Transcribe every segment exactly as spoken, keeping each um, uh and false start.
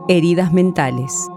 heridas mentales.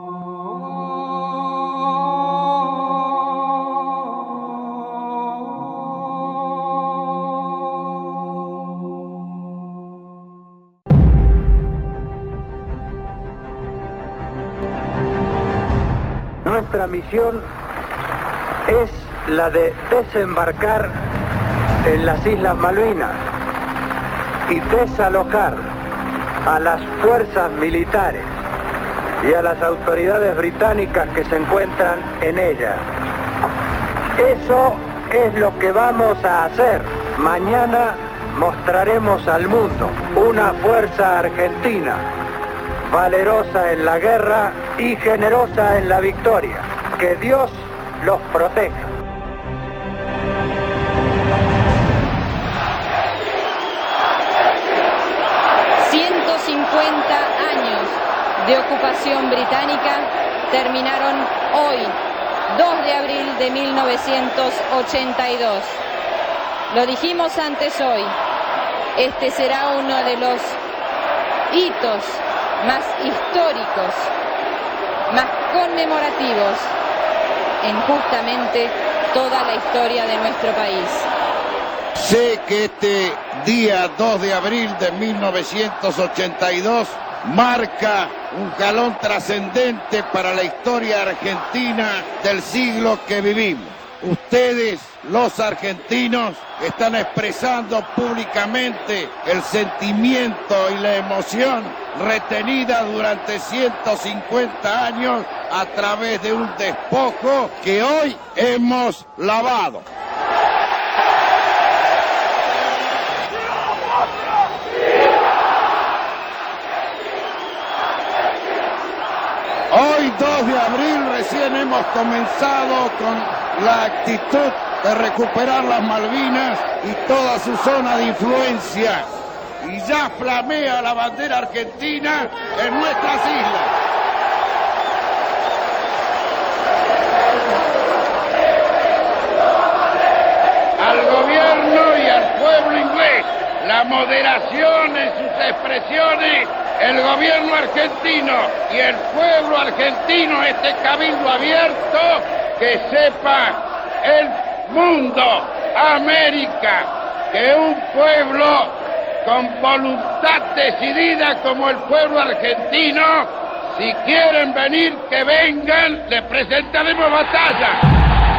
Nuestra misión es la de desembarcar en las Islas Malvinas y desalojar a las fuerzas militares y a las autoridades británicas que se encuentran en ellas. Eso es lo que vamos a hacer. Mañana mostraremos al mundo una fuerza argentina, valerosa en la guerra y generosa en la victoria. Que Dios los proteja. ciento cincuenta años de ocupación británica terminaron hoy, dos de abril de mil novecientos ochenta y dos. Lo dijimos antes hoy, este será uno de los hitos más históricos, más conmemorativos en justamente toda la historia de nuestro país. Sé que este día dos de abril de mil novecientos ochenta y dos marca un jalón trascendente para la historia argentina del siglo que vivimos. Ustedes, los argentinos, están expresando públicamente el sentimiento y la emoción retenida durante ciento cincuenta años a través de un despojo que hoy hemos lavado. Hoy, dos de abril, recién hemos comenzado con la actitud de recuperar las Malvinas y toda su zona de influencia. Y ya flamea la bandera argentina en nuestras islas. Al gobierno y al pueblo inglés, la moderación en sus expresiones. El gobierno argentino y el pueblo argentino, este cabildo abierto, que sepa el mundo, América, que un pueblo con voluntad decidida como el pueblo argentino, si quieren venir, que vengan, les presentaremos batalla.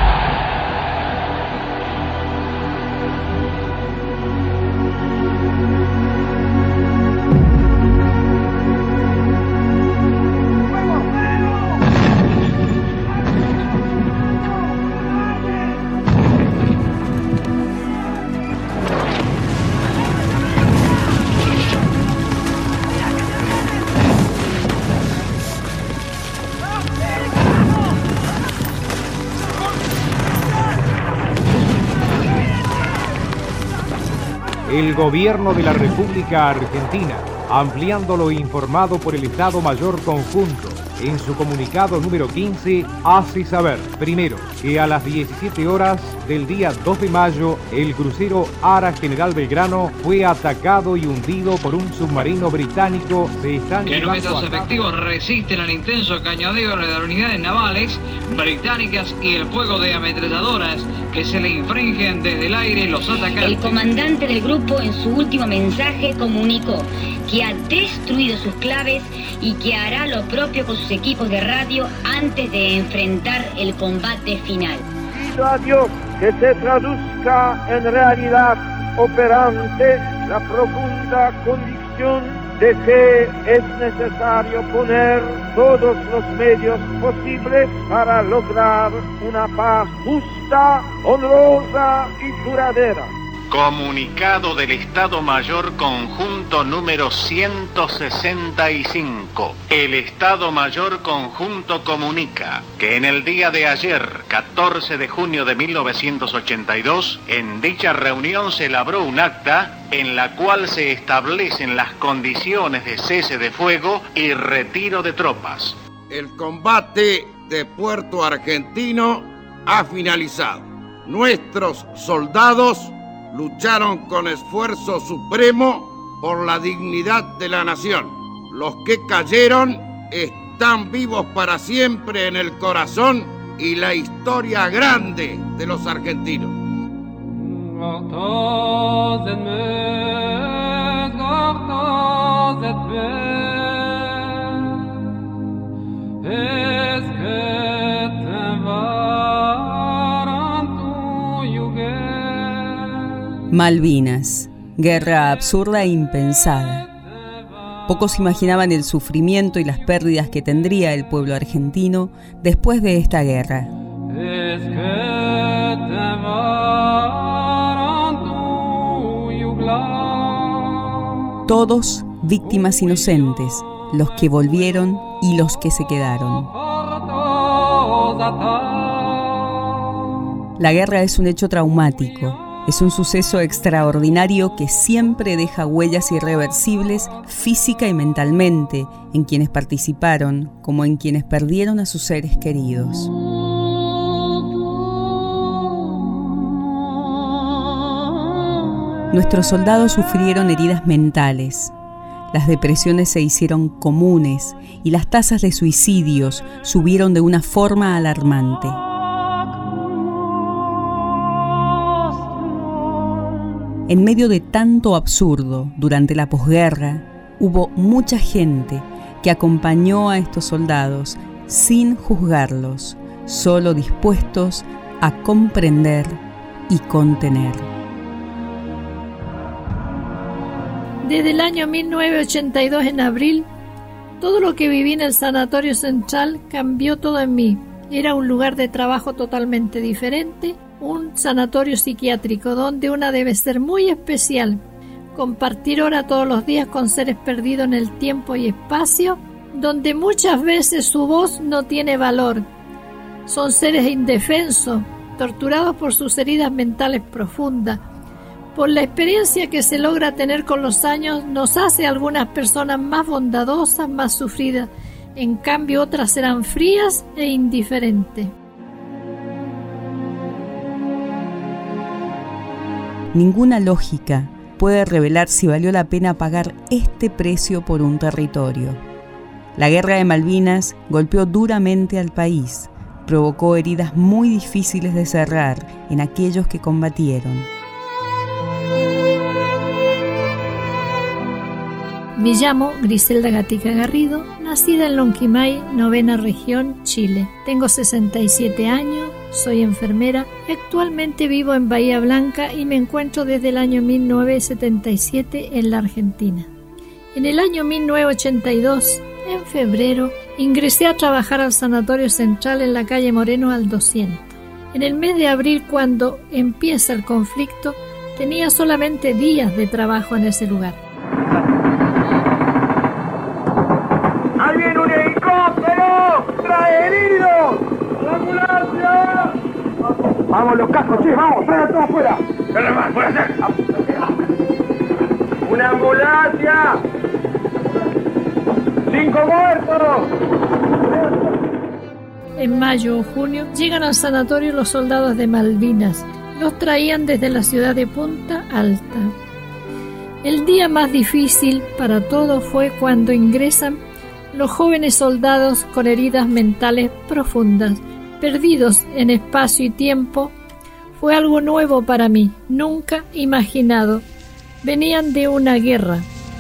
El Gobierno de la República Argentina, ampliando lo informado por el Estado Mayor Conjunto, en su comunicado número quince, hace saber, primero, que a las diecisiete horas del día dos de mayo, el crucero Ara General Belgrano fue atacado y hundido por un submarino británico. Se están que nuestros efectivos resisten al intenso cañoneo de las unidades navales británicas y el fuego de ametralladoras que se le infringen desde el aire los atacantes. El comandante del grupo en su último mensaje comunicó que ha destruido sus claves y que hará lo propio con sus equipos de radio antes de enfrentar el combate final. Pido a Dios que se traduzca en realidad operante la profunda convicción de que es necesario poner todos los medios posibles para lograr una paz justa, honrosa y duradera. Comunicado del Estado Mayor Conjunto número ciento sesenta y cinco. El Estado Mayor Conjunto comunica que en el día de ayer, catorce de junio de mil novecientos ochenta y dos, en dicha reunión se elaboró un acta en la cual se establecen las condiciones de cese de fuego y retiro de tropas. El combate de Puerto Argentino ha finalizado. Nuestros soldados lucharon con esfuerzo supremo por la dignidad de la nación. Los que cayeron están vivos para siempre en el corazón y la historia grande de los argentinos. Malvinas, guerra absurda e impensada. Pocos imaginaban el sufrimiento y las pérdidas que tendría el pueblo argentino después de esta guerra. Todos víctimas inocentes, los que volvieron y los que se quedaron. La guerra es un hecho traumático. Es un suceso extraordinario que siempre deja huellas irreversibles física y mentalmente en quienes participaron, como en quienes perdieron a sus seres queridos. Nuestros soldados sufrieron heridas mentales. Las depresiones se hicieron comunes y las tasas de suicidios subieron de una forma alarmante. En medio de tanto absurdo, durante la posguerra, hubo mucha gente que acompañó a estos soldados sin juzgarlos, solo dispuestos a comprender y contener. Desde el año mil novecientos ochenta y dos, en abril, todo lo que viví en el Sanatorio Central cambió todo en mí. Era un lugar de trabajo totalmente diferente, un sanatorio psiquiátrico donde una debe ser muy especial, compartir hora todos los días con seres perdidos en el tiempo y espacio, donde muchas veces su voz no tiene valor. Son seres indefensos, torturados por sus heridas mentales profundas. Por la experiencia que se logra tener con los años, nos hace a algunas personas más bondadosas, más sufridas. En cambio, otras serán frías e indiferentes. Ninguna lógica puede revelar si valió la pena pagar este precio por un territorio. La guerra de Malvinas golpeó duramente al país, provocó heridas muy difíciles de cerrar en aquellos que combatieron. Me llamo Griselda Gatica Garrido, nacida en Lonquimay, novena región, Chile. Tengo sesenta y siete años, soy enfermera y actualmente vivo en Bahía Blanca y me encuentro desde el año mil novecientos setenta y siete en la Argentina. En el año mil novecientos ochenta y dos, en febrero, ingresé a trabajar al Sanatorio Central en la calle Moreno al doscientos. En el mes de abril, cuando empieza el conflicto, tenía solamente días de trabajo en ese lugar. ¡Ahí viene un helicóptero! ¡Trae heridos! ¡La ambulancia! Vamos los cascos, che, vamos, traigan todo afuera. ¡Dale más, puede ser! ¡Una ambulancia! ¡Cinco muertos! En mayo o junio llegan al sanatorio los soldados de Malvinas. Los traían desde la ciudad de Punta Alta. El día más difícil para todos fue cuando ingresan los jóvenes soldados con heridas mentales profundas, perdidos en espacio y tiempo. Fue algo nuevo para mí, nunca imaginado. Venían de una guerra.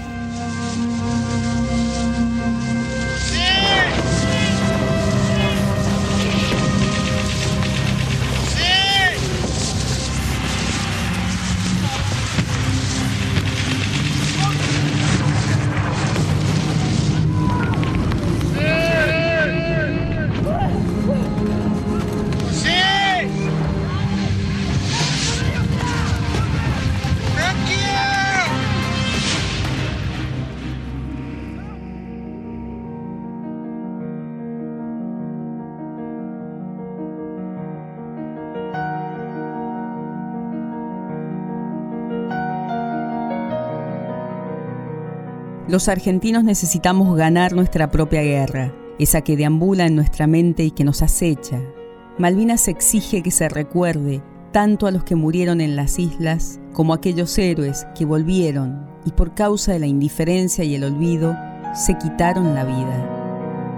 Los argentinos necesitamos ganar nuestra propia guerra, esa que deambula en nuestra mente y que nos acecha. Malvinas exige que se recuerde tanto a los que murieron en las islas como a aquellos héroes que volvieron y por causa de la indiferencia y el olvido se quitaron la vida.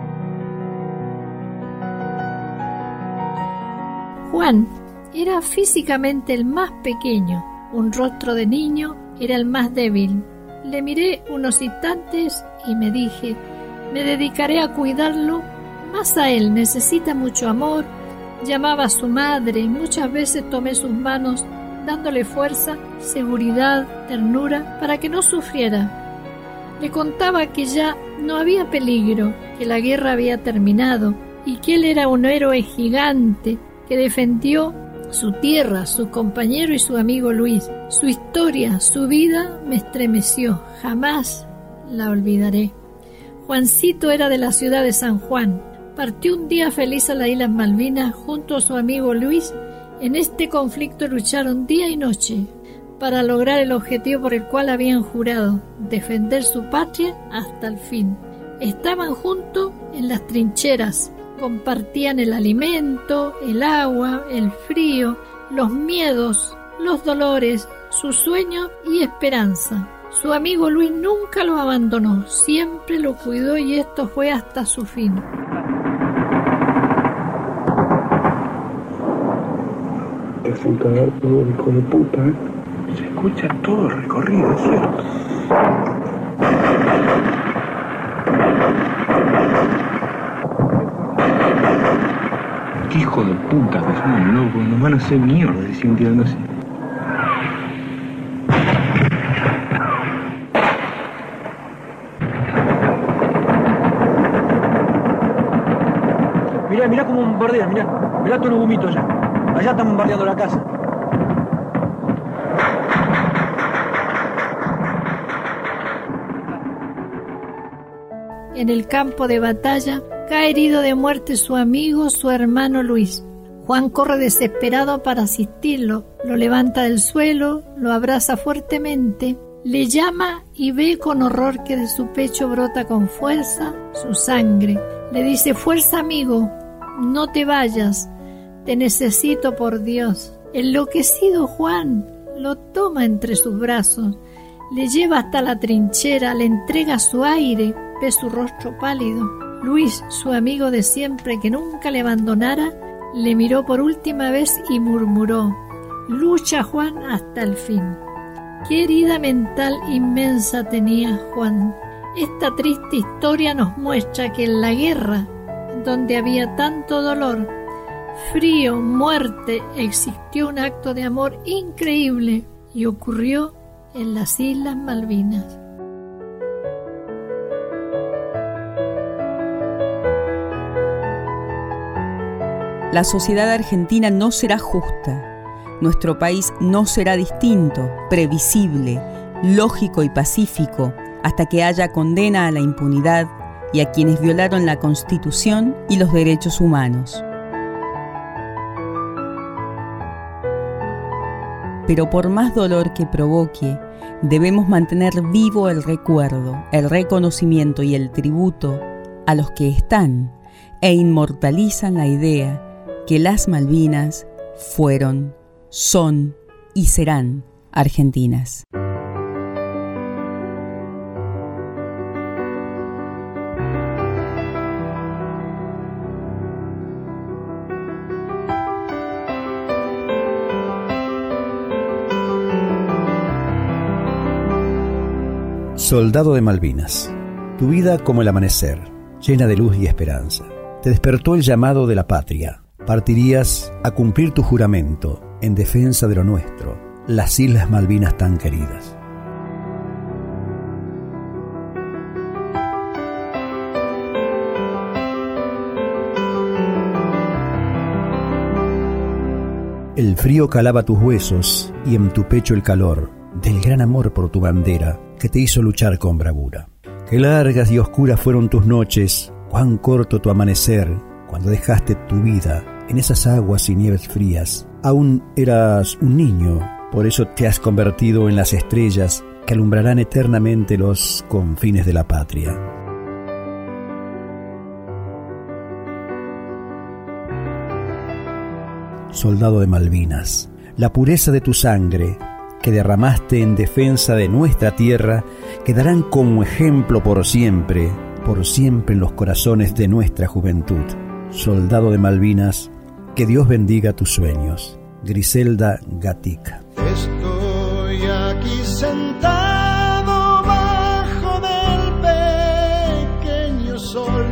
Juan era físicamente el más pequeño, un rostro de niño era el más débil. Le miré unos instantes y me dije, me dedicaré a cuidarlo, más a él, necesita mucho amor. Llamaba a su madre, muchas veces tomé sus manos, dándole fuerza, seguridad, ternura, para que no sufriera. Le contaba que ya no había peligro, que la guerra había terminado y que él era un héroe gigante que defendió su tierra, su compañero y su amigo Luis. Su historia, su vida me estremeció, jamás la olvidaré. Juancito era de la ciudad de San Juan. Partió un día feliz a las Islas Malvinas junto a su amigo Luis. En este conflicto lucharon día y noche para lograr el objetivo por el cual habían jurado, defender su patria hasta el fin. Estaban juntos en las trincheras, compartían el alimento, el agua, el frío, los miedos, los dolores, sus sueños y esperanza. Su amigo Luis nunca lo abandonó, siempre lo cuidó y esto fue hasta su fin. Te hacen cagar todo, hijo de puta, ¿eh? Se escucha todo el recorrido, ¿cierto? ¿Qué hijo de puta que son, loco? Nos van a hacer mierda si siguen tirando así. Mirá, mirá cómo bombardean, mirá. Mirá todos los humitos allá. Allá están bombardeando la casa. En el campo de batalla, cae herido de muerte su amigo, su hermano Luis. Juan corre desesperado para asistirlo, lo levanta del suelo, lo abraza fuertemente, le llama y ve con horror que de su pecho brota con fuerza su sangre. Le dice, fuerza amigo, no te vayas, te necesito por Dios. Enloquecido Juan lo toma entre sus brazos, le lleva hasta la trinchera, le entrega su aire, ve su rostro pálido. Luis, su amigo de siempre que nunca le abandonara, le miró por última vez y murmuró, lucha Juan hasta el fin. Qué herida mental inmensa tenía Juan. Esta triste historia nos muestra que en la guerra, donde había tanto dolor, frío, muerte, existió un acto de amor increíble y ocurrió en las Islas Malvinas. La sociedad argentina no será justa. Nuestro país no será distinto, previsible, lógico y pacífico hasta que haya condena a la impunidad y a quienes violaron la Constitución y los derechos humanos. Pero por más dolor que provoque, debemos mantener vivo el recuerdo, el reconocimiento y el tributo a los que están e inmortalizan la idea que las Malvinas fueron, son y serán argentinas. Soldado de Malvinas, tu vida como el amanecer, llena de luz y esperanza. Te despertó el llamado de la patria. Partirías a cumplir tu juramento en defensa de lo nuestro, las Islas Malvinas tan queridas. El frío calaba tus huesos y en tu pecho el calor del gran amor por tu bandera que te hizo luchar con bravura. Qué largas y oscuras fueron tus noches, cuán corto tu amanecer cuando dejaste tu vida en esas aguas y nieves frías. Aún eras un niño, por eso te has convertido en las estrellas que alumbrarán eternamente los confines de la patria. Soldado de Malvinas, la pureza de tu sangre que derramaste en defensa de nuestra tierra quedarán como ejemplo por siempre, por siempre en los corazones de nuestra juventud. Soldado de Malvinas, Que Dios bendiga tus sueños. Griselda Gatica. Estoy aquí sentado bajo del pequeño sol,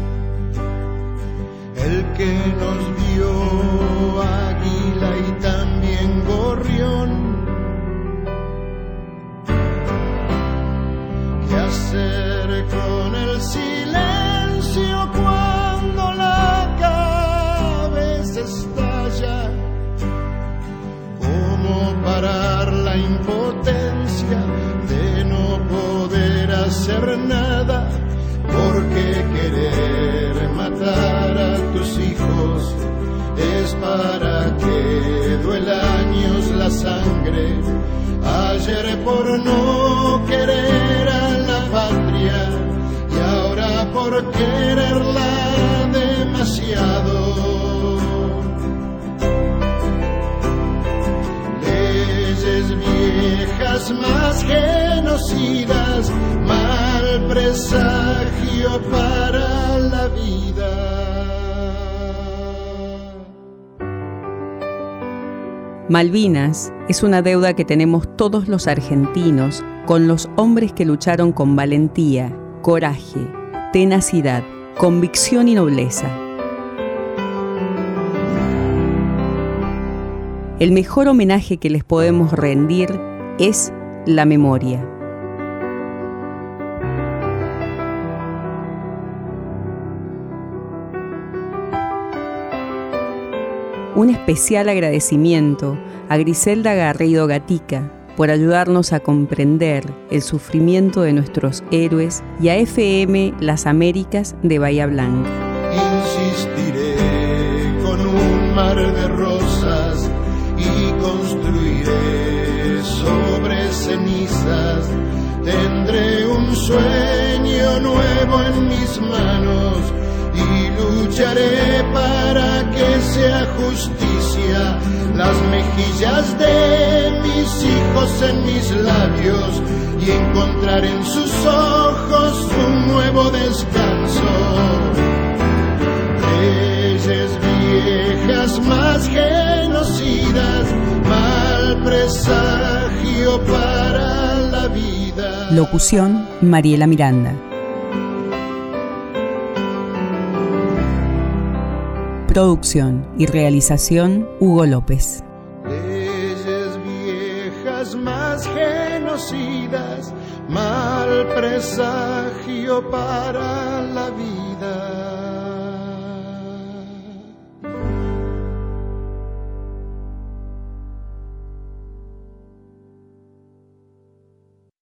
el que nos vio águila y también gorrión. ¿Qué hacer con el silencio cuando la cabeza estalla? ¿Cómo parar la impotencia de no poder hacer nada? Porque querer matar a tus hijos es para que duela años la sangre. Ayer por no querer a la patria y ahora por quererla demasiado. Leyes viejas más genocidas, mal presagio para la vida. Malvinas es una deuda que tenemos todos los argentinos con los hombres que lucharon con valentía, coraje, tenacidad, convicción y nobleza. El mejor homenaje que les podemos rendir es la memoria. Un especial agradecimiento a Griselda Garrido Gatica por ayudarnos a comprender el sufrimiento de nuestros héroes y a F M Las Américas de Bahía Blanca. Insistiré con un mar de rosas y construiré sobre cenizas. Tendré un sueño nuevo en mis manos y lucharé para que sea justicia. Las mejillas de mis hijos en mis labios y encontrar en sus ojos un nuevo descanso. Leyes viejas más genocidas, mal presagio para la vida. Locución: Mariela Miranda. Producción y realización: Hugo López. Leyes viejas más genocidas, mal presagio para la vida.